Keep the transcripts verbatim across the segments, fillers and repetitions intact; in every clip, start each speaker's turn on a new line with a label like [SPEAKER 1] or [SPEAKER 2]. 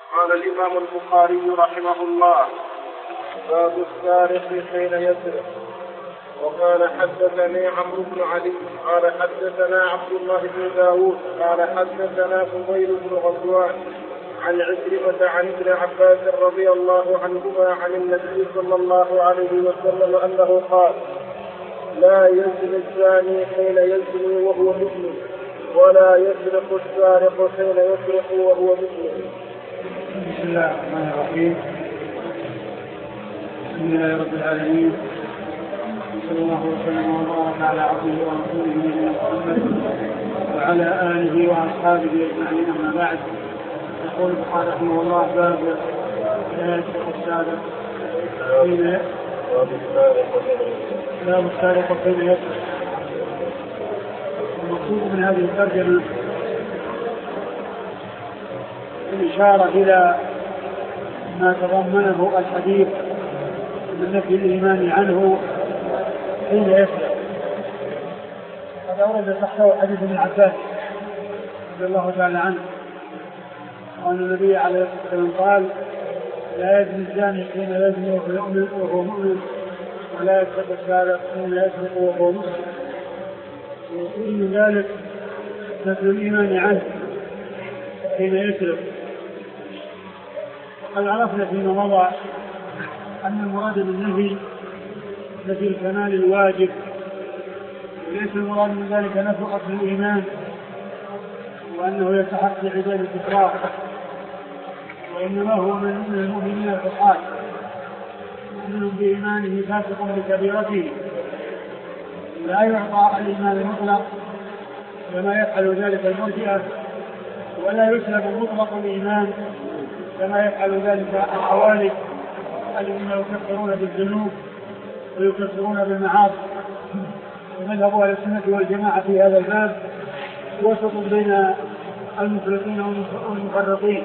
[SPEAKER 1] قال الإمام البخاري رحمه الله: باب السارق حين يسرق. وقال حدثني عمرو بن علي قال حدثنا عبد الله بن داود قال حدثنا فضيل بن غزوان عن عكرمة عن ابن عباس رضي الله عنهما عن النبي صلى الله عليه وسلم أنه قال: لا يزني الزاني حين يزني وهو مؤمن، ولا يسرق السارق حين يسرق وهو مؤمن.
[SPEAKER 2] بسم الله الرحمن الرحيم. الحمد لله رب العالمين، صلى الله وسلم وبارك على عبده ورسوله نبينا محمد وعلى آله وأصحابه أجمعين، أما بعد. يقول البخاري رحمه الله: باب لا يسرق السارق حين باب السارق حين يسرق. المقصود من هذه الترجمة الإشارة إلى ما تضمنه الحديث من نفي الإيمان عنه حين يسرق. قد أورد تحته حديث ابن عباس رضي الله تعالى عنه قال النبي عليه الصلاة والسلام قال: لا يزني الزاني حين يزني وهو مؤمن، ولا يسرق السارق حين يسرق وهو مؤمن. ويقول من ذلك نفي الإيمان عنه حين يسرق. وقد عرفنا فيما مضى أن المراد بالنفي نفي الكمال الواجب، وليس المراد من ذلك نفي أصل الإيمان وأنه يستحق عبادة الإكراه، وإنما هو من المؤمنين الفقهاء مؤمن بإيمانه فاسق بكبيرته، لا يعطى الإيمان المطلق كما يفعل ذلك المرجئة، ولا يسلب مطلق الإيمان كما يفعل ذلك الخوارج الذين يكفرون بالذنوب ويكفرون بالمعاصي. ومذهب أهل السنة والجماعة في هذا الباب وسط بين المفرطين والمفرطين،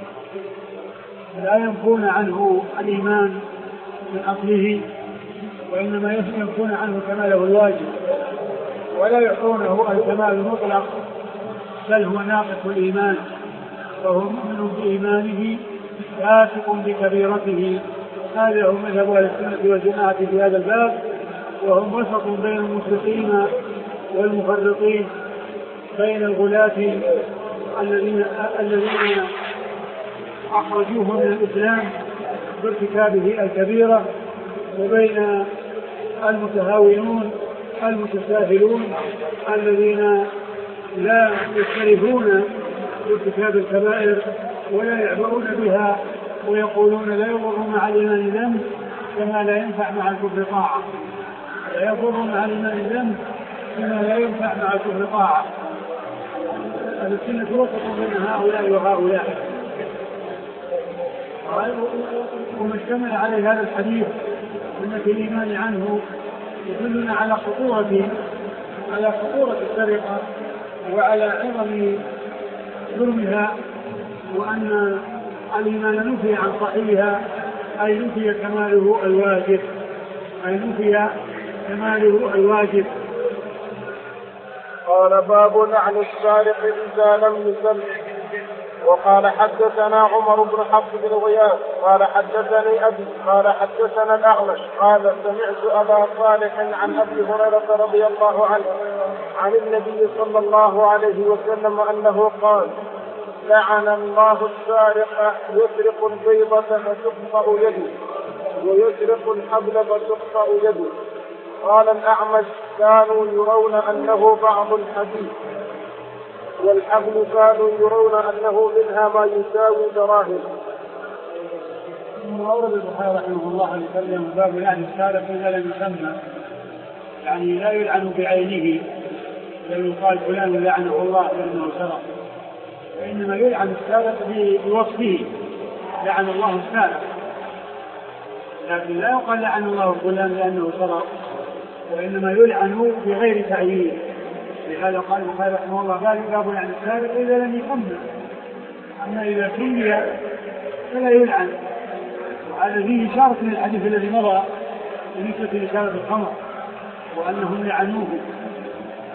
[SPEAKER 2] لا ينفون عنه الإيمان من أصله، وإنما ينفون عنه كماله الواجب، ولا يعطونه الكمال المطلق، بل هو ناقص الإيمان، وهو مؤمن بإيمانه فاسق بكبيرته. هذا هو مذهب أهل السنة والجماعة في هذا الباب، وهم وسط بين المفرطين والمفرطين، بين الغلاة الذين الذين أخرجوه من الإسلام بارتكابه الكبيرة، وبين المتهاونون المتساهلون الذين لا يختلفون بارتكاب الكبائر ولا يعبرون بها، ويقولون لا يضر مع الإيمان ذنب كما لا ينفع مع الكفر طاعة، لا يضر مع الإيمان ذنب كما لا ينفع مع الكفر طاعة. السنة وسط بين هؤلاء وهؤلاء، ومشتمل عليه هذا الحديث من في الإيمان عنه يدلنا على خطورة على خطورة السرقة وعلى عظم جرمها، وأن الإيمان نفي عن صاحبها، أي نفي كماله الواجب أي نفي كماله الواجب.
[SPEAKER 1] قال: باب لعن السارق إذا لم يسلم. وقال حدثنا عمر بن حفص بن غياث قال حدثني أبي قال حدثنا الأعمش قال سمعت أبا صالح عن أبي هريرة رضي الله عنه عن النبي صلى الله عليه وسلم أنه قال: لعن الله السارق يسرق البيضة فتقطع يده ويسرق الحبل فتقطع يده. قال الأعمش: كانوا يرون أنه بعض الحديث، والحبل كانوا يرون أنه منها ما يساوي دراهم.
[SPEAKER 2] ثم أورد البخاري رحمه الله عليه وسلم باب لعن السارق إذا لم يسمى، يعني لا يلعن بعينه، لو يقال فلان لعنه الله لأنه سرق، وإنما يلعن السارق بوصفه: لعن الله السارق، لكن لا يقال لعن الله فلان لأنه سرق، وإنما يلعن بغير تعيين. لهذا قال البخاري رحمه الله: باب لعن السارق إذا لم يسمى، أما إذا سمي فلا يلعن. وهذا فيه إشارة من الحديث الذي مضى بالنسبة لشارب الخمر، وأنهم لعنوه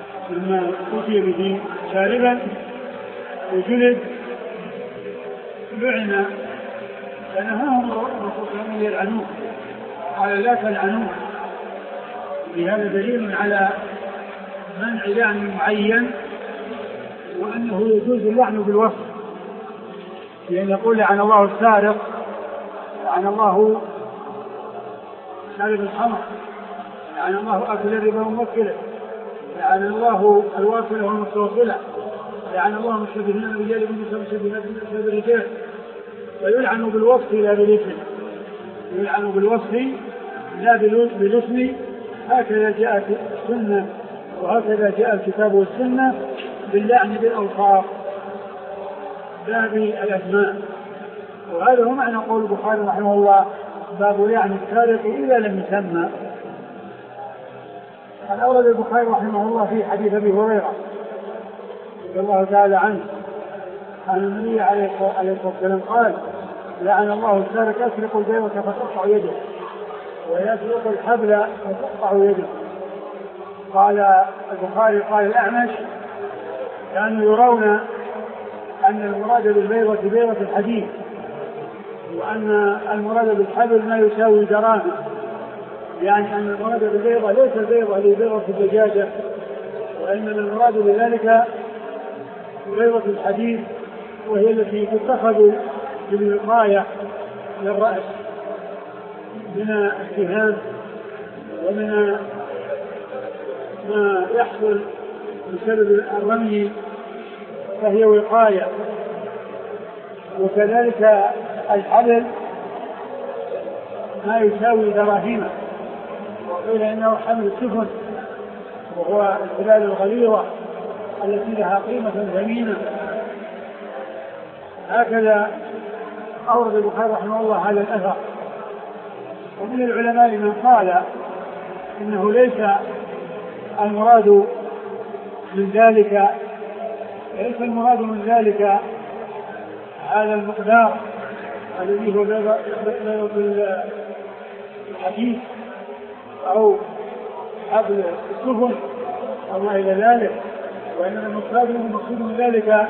[SPEAKER 2] لما أتي به شاربا وجلد لعن فنهاهم الرسول أن يلعنوه قال لا تلعنوه. بهذا دليل على منع لعن معين وأنه يجوز اللعن بالوصف، لأن يقول لعن الله السارق، لعن الله شارب الخمر، لعن الله أكل الربا وموكله، لعن الله الواصل والمستوصلة، لعن الله المشبهين بالرجال بالمشبهين بالرجال. فيلعن بالوصف لا بالاسم، يلعن بالوصف لا بالاسم. هكذا جاءت السنة وهكذا جاء الكتاب والسنة باللعن بالألفاظ لا بالأسماء. وهذا هو معنى قول البخاري رحمه الله باب لعن السارق إذا لم يسمى. قد أورد البخاري رحمه الله في حديث أبي هريرة رضي الله تعالى عنه عن النبي عليه الصلاة والسلام قال لعن الله السارق يسرق البيضة فتقطع يده ويسرق الحبل فتقطع يده. قال البخاري قال الأعمش كانوا يرون أن المراد بالبيضة بيضة الحديد وأن المراد بالحبل ما يساوي دراهم، يعني أن المراد بالبيضة ليس البيضة لبيضة الدجاجة وإنما المراد بذلك بيضة الحديد وهي التي تتخذ بالوقاية للرأس من السهام ومن ما يحصل بسبب الرمي فهي وقاية. وكذلك الحبل ما يساوي دراهم، وقيل إنه حمل السفن وهو الحبال الغليظة التي لها قيمة ثمينة. هكذا أورد البخاري رحمه الله هذا الأثر. ومن العلماء من قال إنه ليس المراد من ذلك ليس المراد من ذلك هذا المقدار الذي هو بيضة الحديد أو حبل السفن أو ما إلى ذلك، وإنما المقصود من ذلك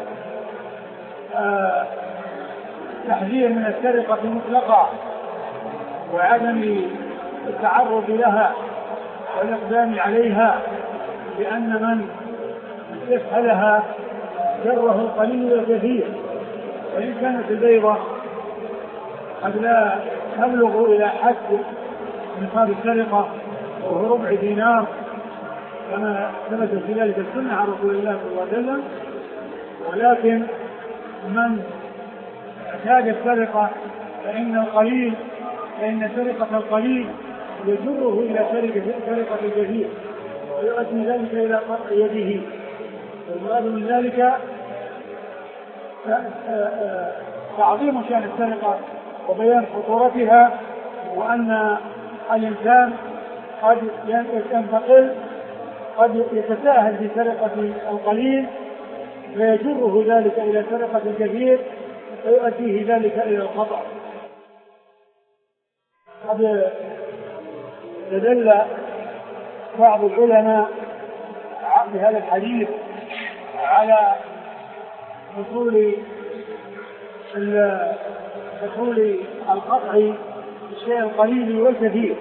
[SPEAKER 2] آه تحذير من السرقة مطلقة وعدم التعرض لها والإقدام عليها، لأن من يفعلها جره القليل والكثير. وإن كانت البيضة قد لا تبلغ إلى حد نصاب السرقة وهو ربع دينار كما ثبت في ذلك السنة عن رسول الله صلى الله عليه وسلم، ولكن من اعتاد السرقة فإن القليل فإن سرقة القليل يجره إلى سرقة الكثير ويؤدي ذلك إلى قطع يده. والمراد من ذلك تعظيم شأن السرقة وبيان خطورتها، وأن الإنسان قد ينتقل قد يتساهل في سرقة القليل فيجره ذلك إلى سرقة الكثير ويؤديه ذلك إلى الخطأ. قد تدل بعض العلماء بهذا الحديث على حصول حصول القطع بالشيء القليل والكثير،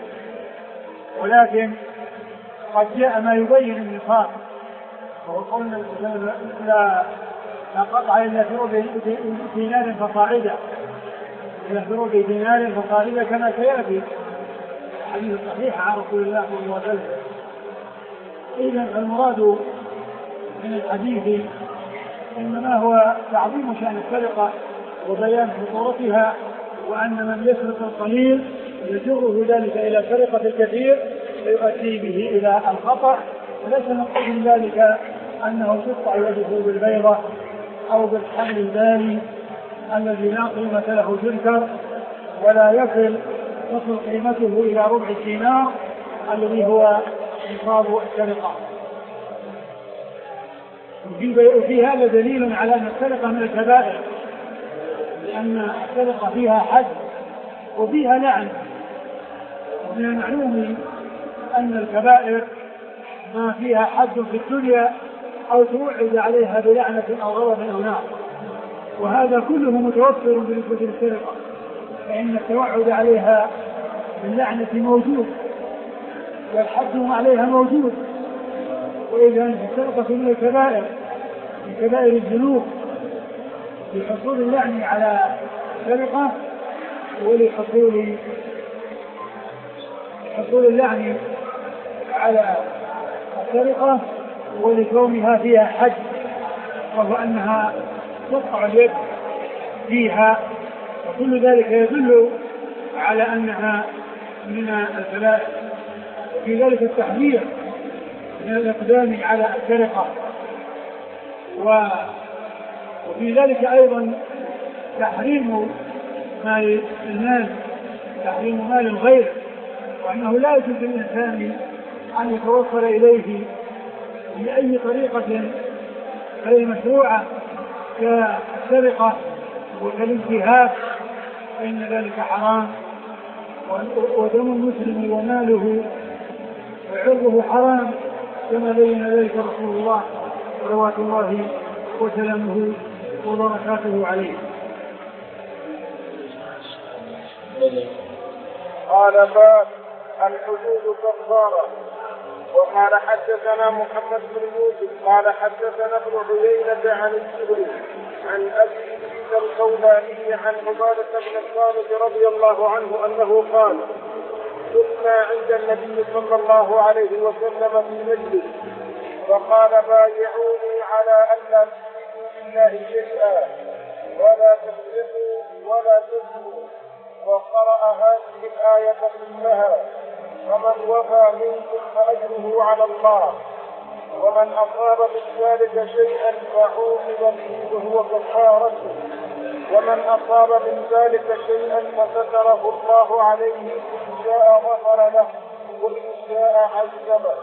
[SPEAKER 2] ولكن قد جاء ما يبين النصاب وهو قلنا لا قطع إلا في ربع دينار فصاعدا إلا في ربع دينار فصاعدا كما سيأتي حديث صحيح عن رسول الله صلى الله عليه وسلم. إذن المراد من الحديث إنما هو تعظيم شأن السرقة وبيان خطورتها، وأن من يسرق القليل يجره ذلك إلى سرقة الكثير ويؤدي به إلى الخطأ. وليس نقصد من ذلك أنه تقطع يده بالبيضة أو بالحمل البالي الذي لا قيمة له تذكر ولا يصل تصل قيمته إلى ربع دينار الذي هو نصاب السرقة. وفي هذا دليل على أن السرقة من الكبائر، لأن السرقة فيها حد وفيها لعن. ومن المعلوم أن الكبائر ما فيها حد في الدنيا أو توعد عليها بلعنة أو غضب أو نار، وهذا كله متوفر بالنسبة للسرقة، فإن التوعد عليها باللعنة موجود والحد عليها موجود. وإذا السرقة من الكبائر من كبائر الذنوب لحصول اللعن على السرقة ولحصول حصول اللعن على السرقة ولكونها فيها حد، وهو أنها تقطع اليد فيها، وكل ذلك يدل على أنها من الكبائر. وفي ذلك التحذير من الإقدام على السرقة، وفي ذلك أيضا تحريم مال المال، تحريم مال الغير، وأنه لا يجوز للإنسان أن يتوصل إليه بأي طريقة غير مشروعة كالسرقة وكالانتهاك، فإن ذلك حرام. ودم المسلم وماله وعرضه حرام، كما بين ذلك رسول الله صلوات الله وسلامه وبركاته عليه.
[SPEAKER 1] قال باب الحدود كفارة. وقال حدثنا محمد بن يوسف قال حدثنا ابن عيينة عن الزهري عن أبي إدريس الخولاني عن عبادة بن الصامت رضي الله عنه أنه قال: كنا عند النبي صلى الله عليه وسلم في مجلس فقال: بايعوني على أن لا تشركوا بالله شيئا ولا تسرقوا ولا تزنوا، وقرأ هذه الآية كلها: فمن وفى منكم فأجره على الله، ومن أصاب من ذلك شيئا فعوقب به وهو كفارته، ومن أصاب من ذلك شيئا فستره الله عليه، إن شاء غفر له وإن شاء عذبه.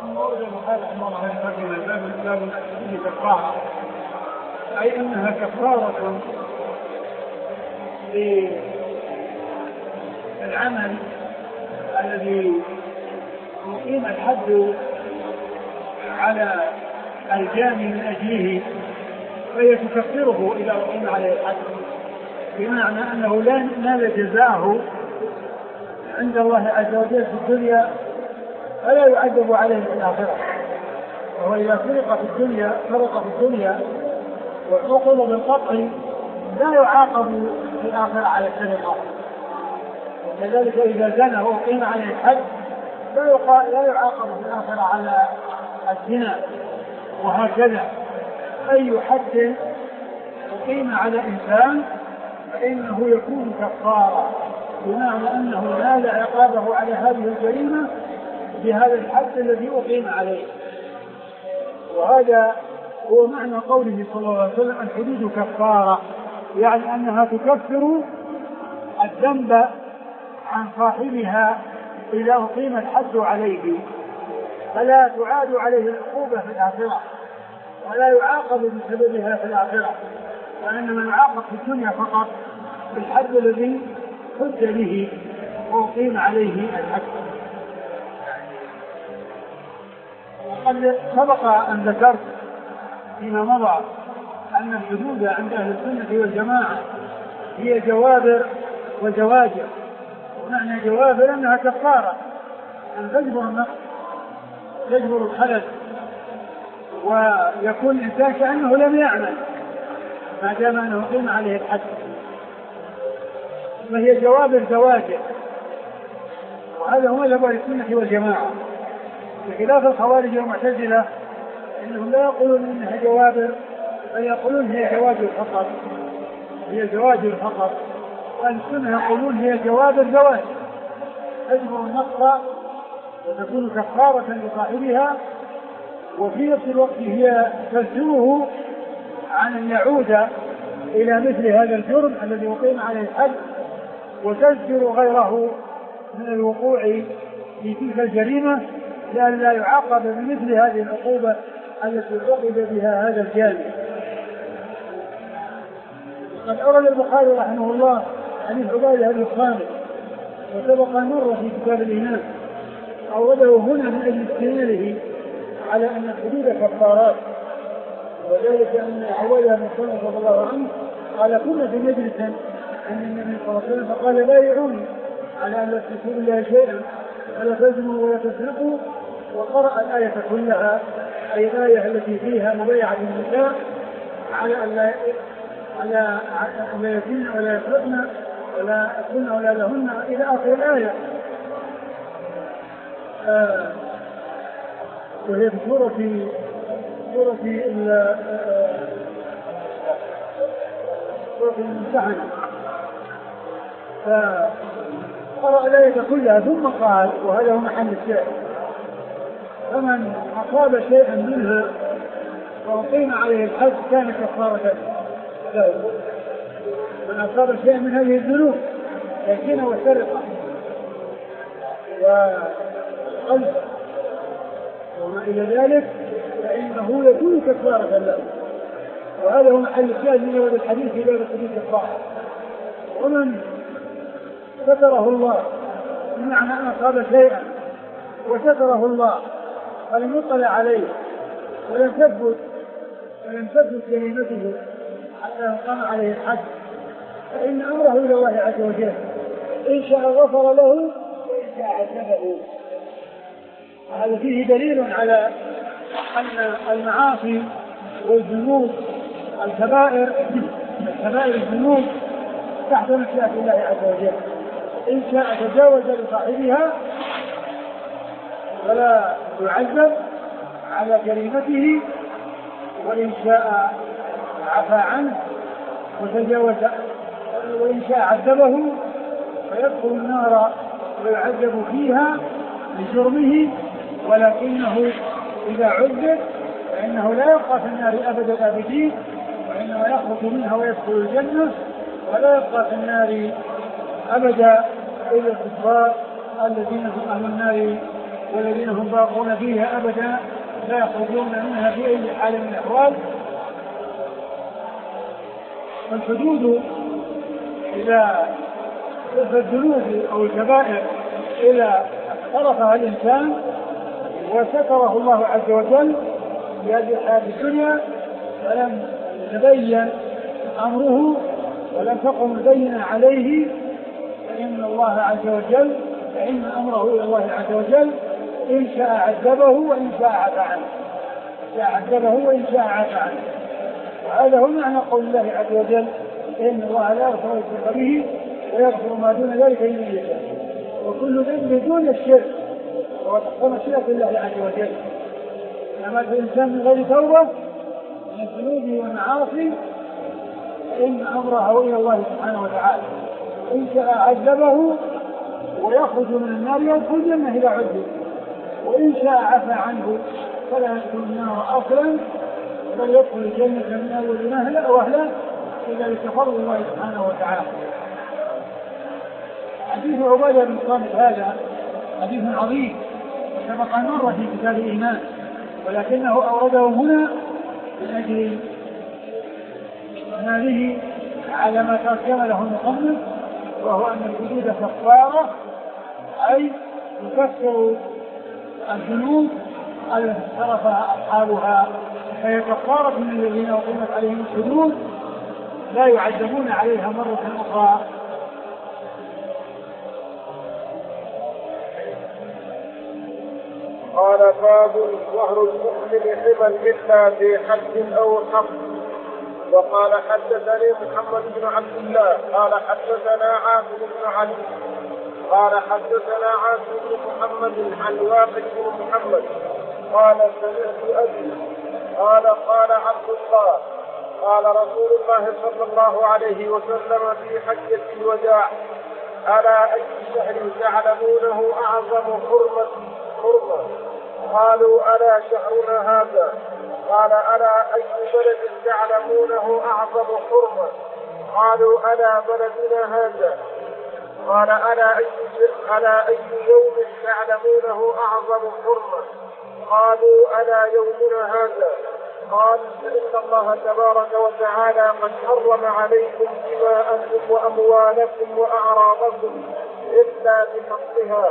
[SPEAKER 2] أي أنها كفارة للعمل الذي يقيم الحد على الجاني من أجله، فهي تكفره إذا أقيم عليه الحد، بمعنى أنه لا نال جزاءه عند الله عز وجل في الدنيا فلا يعذب عليه في الآخرة. وهو إذا سرق في الدنيا سرق في الدنيا وعوقب بالقطع لا يعاقب في الآخرة على السرقة، وكذلك إذا زنى وأقيم عليه الحد لا يعاقب في الآخرة على الزنا. وهكذا أي حد أقيم على إنسان فإنه يكون كفارة، بمعنى أنه نال عقابه على هذه الجريمة بهذا الحد الذي أقيم عليه. وهذا هو معنى قوله صلى الله عليه وسلم: الحدود كفارة، يعني أنها تكفر الذنب عن صاحبها إذا أقيم الحد عليه، فلا تعاد عليه العقوبة في الآخرة ولا يعاقب بسببها في الآخرة، وإنما يعاقب في الدنيا فقط بالحد الذي حد به وأقيم عليه الحد. وقد سبق أن ذكرت فيما مضى أن الحدود عند أهل السنة والجماعة هي جوابر وزواجر. ومعنى جوابر أنها كفارة، أن تجبر النقص تجبر الخلل، ويكون الإنسان كأنه لم يعمل ما دام أنه قيم عليه الحد، فهي جوابر زواجر. وهذا هو مذهب أهل السنة والجماعة، بخلاف الخوارج والمعتزلة إنهم لا يقولون إنها جوابر، بل يقولون هي جواجر فقط، هي جواجر فقط. وأهل السنة يقولون هي جوابر زواجر تجبر النقص وتكون كفارة لصاحبها، وفي نفس الوقت هي تزجره عن أن يعود إلى مثل هذا الجرم الذي يقيم عليه الحد، وتزجر غيره من الوقوع في تلك الجريمة لأن لا يعاقب بمثل هذه العقوبة التي عوقب بها هذا الجاني. قد أورد البخاري رحمه الله حديث عبادة بن الصامت، وسبق مرة في كتاب الإيمان، أورده هنا من أجل استدلاله على أن الحدود كفارات، وذلك أن عبادة بن الصامت رضي الله عنه قال كنا في مجلس عند النبي صلى الله عليه وسلم فقال لا يعوني على أن لا تشركوا بالله شيئا ولا تزنوا ولا تسرقوا، وقرأ الآية كلها، أي الآية التي فيها مبايعة النساء على أن لا على أن لا يزن ولا يسرقن ولا يكن ولا لهن إلى آخر الآية. آه وهي في سورة سورة سورة الممتحنة. فقرأ الآية كلها ثم قال، وهذا هو محل الشاهد: فمن أصاب شيئا منها وأقيم عليه الحد كان كفارة له. من أصاب شيئا من هذه الذنوب كالزنا والسرقة والقذف وما إلى ذلك فإنه يكون كفارة له. وهذا هو محل الشاهد من هذا الحديث في باب الحديث الكفارة. ومن ستره الله، بمعنى أن أصاب شيئا وستره الله فلم يطلع عليه ولم تثبت ولم تثبت جريمته حتى يقام عليه الحد، فإن أمره إلى الله عز وجل، إن شاء غفر له وإن شاء عذبه. هذا فيه دليل على أن المعاصي والذنوب الكبائر الكبائر الذنوب تحت مشيئة الله عز وجل، إن شاء تجاوز لصاحبها ولا يعذب على جريمته، وإن شاء عفى عنه وتجاوز، وإن شاء عذبه فيدخل النار ويعذب فيها لجرمه، ولكنه إذا عذب فإنه لا يبقى في النار أبد الآبدين، وإنما يخرج منها ويدخل الجنة، ولا يبقى في النار أبدا إلا الكفار الذين هم أهل النار والذين هم باقون فيها أبدا لا يخرجون منها في أي حال من الأحوال. والحدود إذا الذنوب أو الكبائر إذا اقترفها الإنسان وستره الله عز وجل في هذه الحياة الدنيا فلم يتبين أمره ولم تقم البينة عليه، فإن الله عز وجل فإن أمره إلى الله عز وجل، إن شاء عذبه وإن شاء عفى عنه، شاء عذبه وإن شاء عفى عنه. وهذا هو معنى قول الله عز وجل: إن الله لا يغفر الشرك به ويغفر ما دون ذلك لمن يشاء. وكل ذنب دون الشرك هو تحت مشيئة الله عز وجل. لما الإنسان من غير توبة من الذنوب والمعاصي فإن أمره إلى الله سبحانه وتعالى، إن شاء عذبه ويخرج من النار يدخل الجنة إذا عذب، وإن شاء عفى عنه فلا يدخل النار أصلا بل يدخل الجنة من أول مهلة وأهله إذا لتفضل الله سبحانه وتعالى. حديث عبادة بن صامت هذا حديث عظيم سبق أن مر في كتاب الإيمان، ولكنه أورده هنا من أجل هذه على ما ترجم له المصنف، وهو أن الحدود كفارة، أي يكفر الذنوب التي اقترفها أصحابها، فهي كفارة من الذين أقيمت عليهم الحدود لا يعذبون عليها مرة أخرى.
[SPEAKER 1] قال: باب ظهر المؤمن حمى إلا في حد أو حق. وقال: حدثني محمد بن عبد الله قال حدثنا عاصم بن علي قال حدثنا عاصم بن محمد عن واقد بن محمد قال: سمعت أبي قال: قال عبد الله قال رسول الله صلى الله عليه وسلم في حجة الوداع: ألا أي شهر تعلمونه أعظم حرمة حرمة؟ قالوا: ألا شهرنا هذا؟ قال: ألا أي بلد تعلمونه أعظم حرمة؟ قالوا: ألا بلدنا هذا؟ قال: ألا أي, ألا أي يوم تعلمونه أعظم حرمة؟ قالوا: ألا يومنا هذا؟ قال: فإن الله تبارك وتعالى قد حرم عليكم دماءكم وأموالكم وأعراضكم إلا بحقها،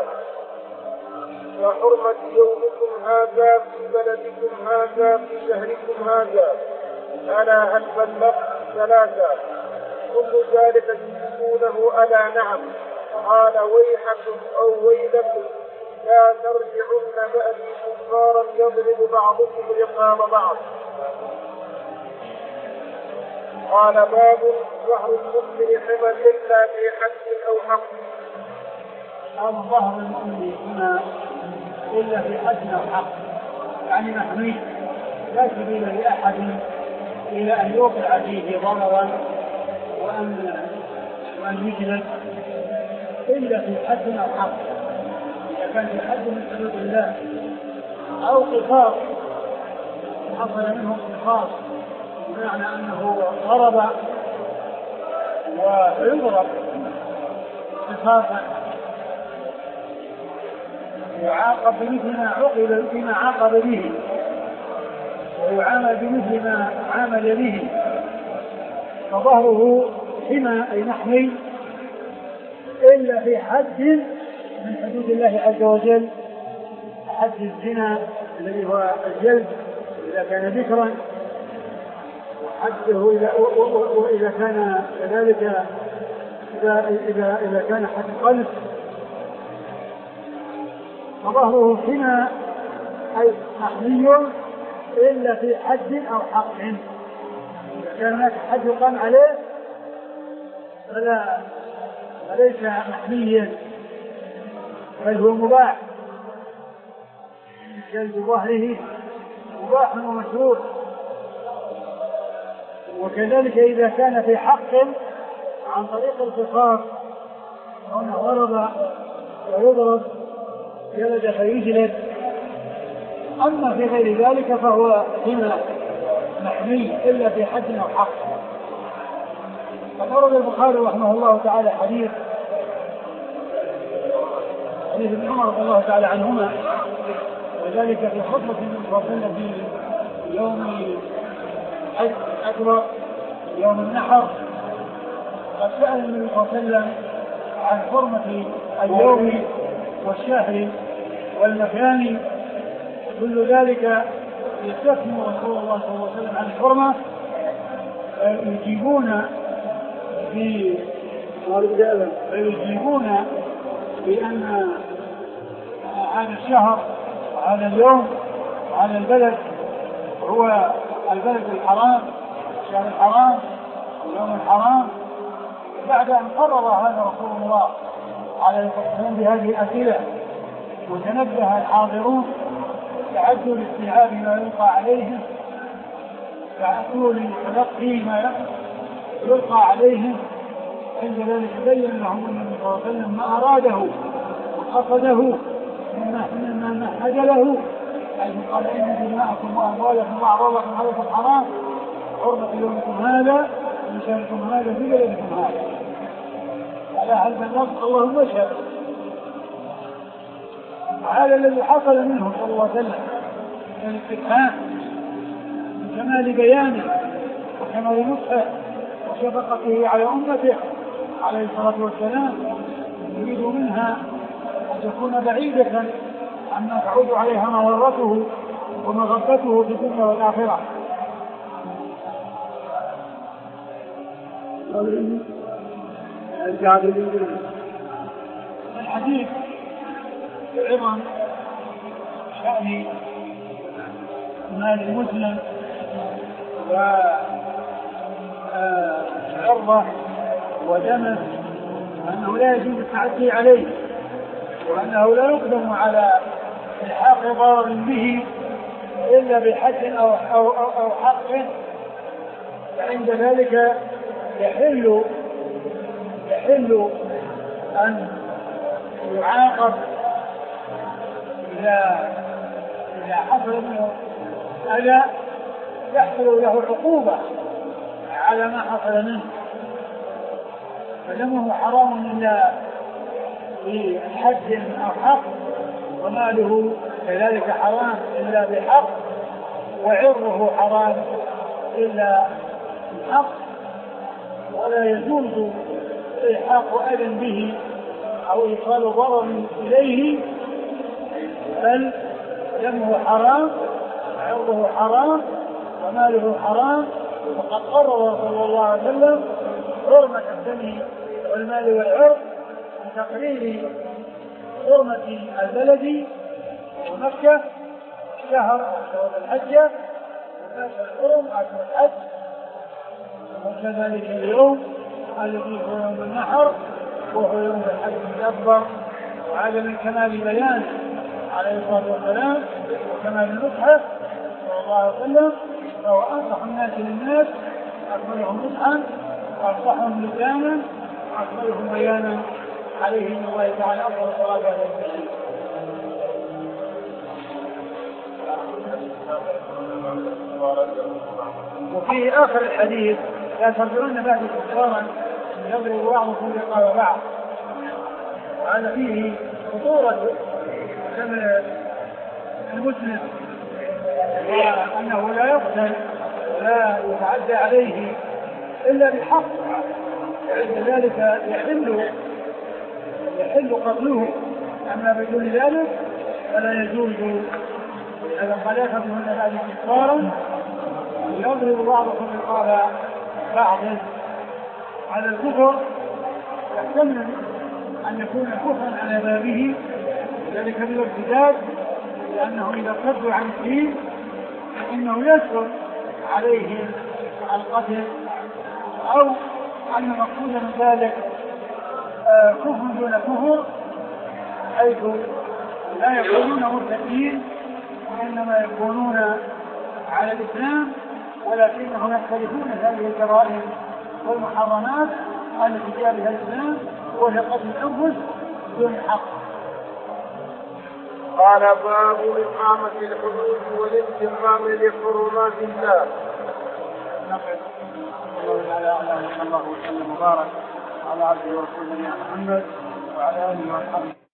[SPEAKER 1] وحرمة يومكم هذا في بلدكم هذا في شهركم هذا. ألا هل بلغت؟ ثلاثة. كل ذلك تجدونه؟ ألا نعم. قال ويحكم أو ويلكم لا ترجعن بأبي كفارا يضرب بعضكم رقاب بعض. قال باب ظهر المؤمن حمى إلا في حد أو حق.
[SPEAKER 2] قال ظهر المؤمن حمى إلا في حد أو حق، يعني محمي لا سبيل لأحد إلى أن يوقع فيه ضررا وأن وأن يجلد إلا في حد أو حق. إذا كان في حد من حدود الله أو قصاص حصل منه قصاص بمعنى أنه ضرب ويضرب قصاصا ويعاقب بمثل ما عوقب بما عاقب به ويعامل بمثل ما عامل به، فظهره حمى أي محمي إلا في حد من حدود الله عز وجل، حد الزنا الذي هو الجلد إذا كان ذكرا، وحده إذا كان كذلك إذا, إذا, إذا كان حد قلب. فظهره حمى أي محمي إلا في حد أو حق. إذا كان هناك حد يقام عليه فلا فليس محميا بل هو مباح، جلد ظهره مباح ومشروع. وكذلك إذا كان في حق عن طريق القصاص أنه ضرب ويضرب جلد فيجلد. أما في غير ذلك فهو هنا محمي إلا في حد أو حق. قد أورد البخاري رحمه الله تعالى حديث حديث ابن عمر رضي الله تعالى عنهما، وذلك في خطبة وصلنا في يوم حج أكبر يوم النحر. قد سأل النبي صلى الله عليه وسلم عن حرمة اليوم والشهر والمكان، كل ذلك يستثني رسول الله صلى الله عليه وسلم عن الحرمة، يجيبون فيجيبون بأن هذا الشهر وهذا اليوم وهذا البلد هو البلد الحرام، الشهر الحرام، اليوم الحرام. بعد أن قرر هذا رسول الله على القيام بهذه الأسئلة وتنبه الحاضرون تعدوا لاستيعاب ما يلقى عليهم، تعدوا لتلقي ما يلقى عليهم، عند ذلك بين لهم النبي صلى الله عليه وسلم ما أراده وقصده مما مهد له، حيث قال إن دماءكم وأموالكم وأعراضكم عليكم حرام، حرمة يومكم هذا من شهركم هذا في بلدكم هذا. على هذا النص اللهم اشهد. وهذا الذي حصل منه صلى الله عليه وسلم من الاستفهام بكمال بيانه وكمال نصحه وشفقته على أمته عليه الصلاة والسلام، يريد منها أن تكون بعيدة عما تعود عليها مضرته ومغبته في الدنيا والآخرة. الحديث عظم شأن مال المسلم وعرضه ودمه، وأنه لا يجوز التعدي عليه، وأنه لا يقدم على الحاق ضرر به إلا بحد أو, أو, أو, أو حق. فعند ذلك يحل يحل أن يعاقب إذا إذا حصل منه أذى يحصل له عقوبة على ما حصل منه، فدمه حرام إلا بحد أو حق، وماله كذلك حرام إلا بحق، وعرضه حرام إلا بحق. ولا يجوز إلحاق أذى به أو إيصال ضرر إليه، بل دمه حرام وعرضه حرام وماله حرام. وقد قرر صلى الله عليه وسلم حرمة الدم والمال والعرض بتقرير حرمة البلد ومكة شهر شهر الحجة وفات الحرم عشر الحج وكذلك اليوم الذي هو يوم النحر وهو يوم الحج الأكبر. وهذا من كمال بيان عليه الصلاة والسلام وكمال المصحف صلى الله عليه وسلم، فهو أنصح الناس للناس أكملهم مصحفا وأصحهم لسانا وأكملهم بيانا عليه من الله تعالى أفضل الصلاة والسلام. وفي آخر الحديث لا تنظرن بعد كفارا يضرب بعضكم رقاب بعض. وهذا فيه خطورة المسلم وأنه لا يقتل ولا يتعدى عليه إلا بالحق، وعند ذلك يحل يحل قتله، أما بدون ذلك فلا يجوز. هذا قال يأخذون هذه كفارا يضرب بعضكم رقاب بعض. على الكفر يحتمل أن يكون كفرا على بابه، ذلك بالارتداد، لأنه إذا ارتدوا عن الدين فإنه يسهل عليه القتل، أو أن مقصود من ذلك كفر دون كفر، حيث لا يكونون مرتدين وإنما يكونون على الإسلام، ولكنهم يختلفون هذه الجرائم والمحرمات التي جاء بها الإسلام وهي قتل الأنفس دون حق.
[SPEAKER 1] قال باب إقامة الحدود والانتقام لحرمات الله.
[SPEAKER 2] نقل الله تعالى أعلم، صلى الله وسلم وبارك على عبده ورسوله محمد وعلى آله وصحبه.